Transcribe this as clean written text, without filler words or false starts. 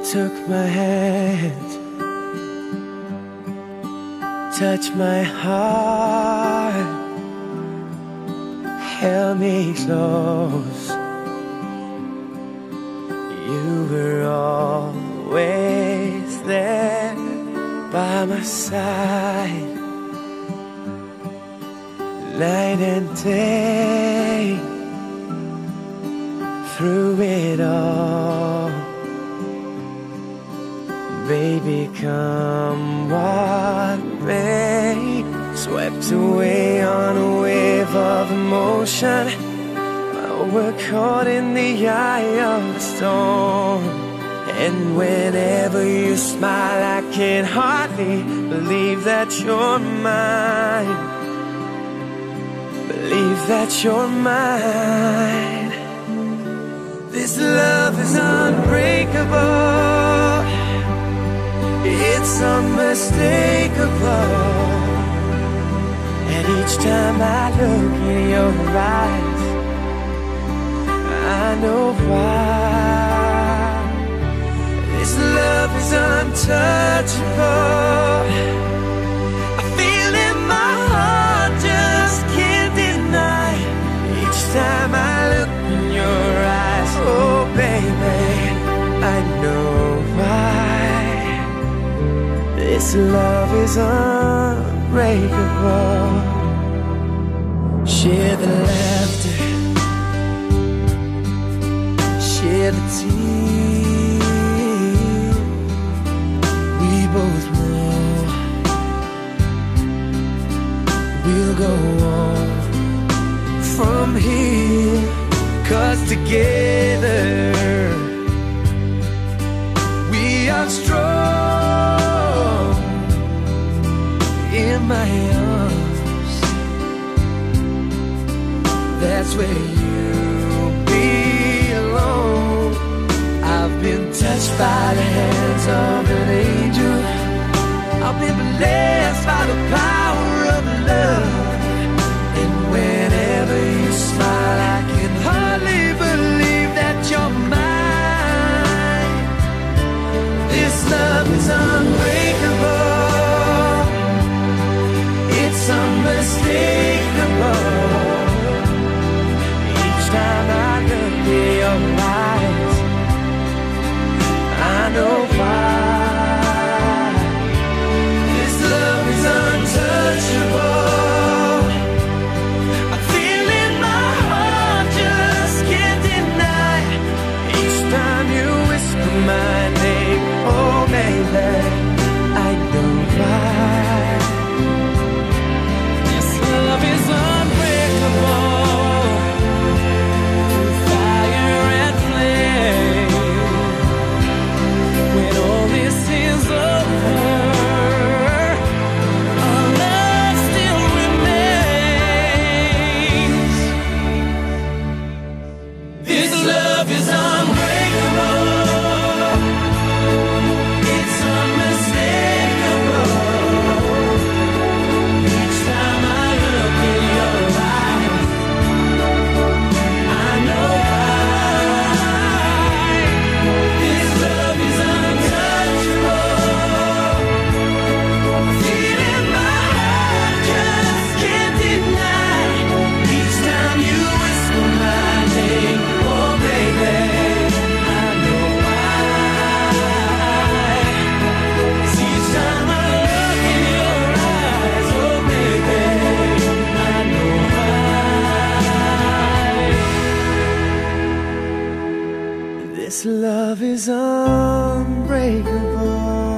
took my hand, touched my heart, held me close. You were always there by my side, night and day, through it all. Baby, come what may, swept away on a wave of emotion. We're caught in the eye of the storm, and whenever you smile I can hardly believe that you're mine. Believe that you're mine. This love is unbreakable, it's unmistakable, and each time I look in your eyes I know why. This love is untouchable, I feel in my heart, just can't deny. Each time I look in your eyes, oh baby, I know why. This love is unbreakable. Share the laughter, share the tears. We both know we'll go on from here, 'cause together we are strong. In my arms, that's where you belong. I've been touched by the hands of an angel, I've been blessed by the power of love, and whenever you smile I can hardly believe that you're mine. This love is unbreakable, it's unmistakable. Each time I look in your eyes I know why. This love is untouchable, I feel in my heart, just can't deny. Each time you whisper my name, oh baby, I know why. This love is unbreakable, fire and flame. When all this is over, our love still remains. This love is unbreakable, it's unmistakable. Each time I look in your eyes I know why. This love is untouchable, feel in my heart, just can't deny. Each time you whisper my name, oh baby, I know why. Each time I look in your eyes, oh baby, I know why. This love is unbreakable.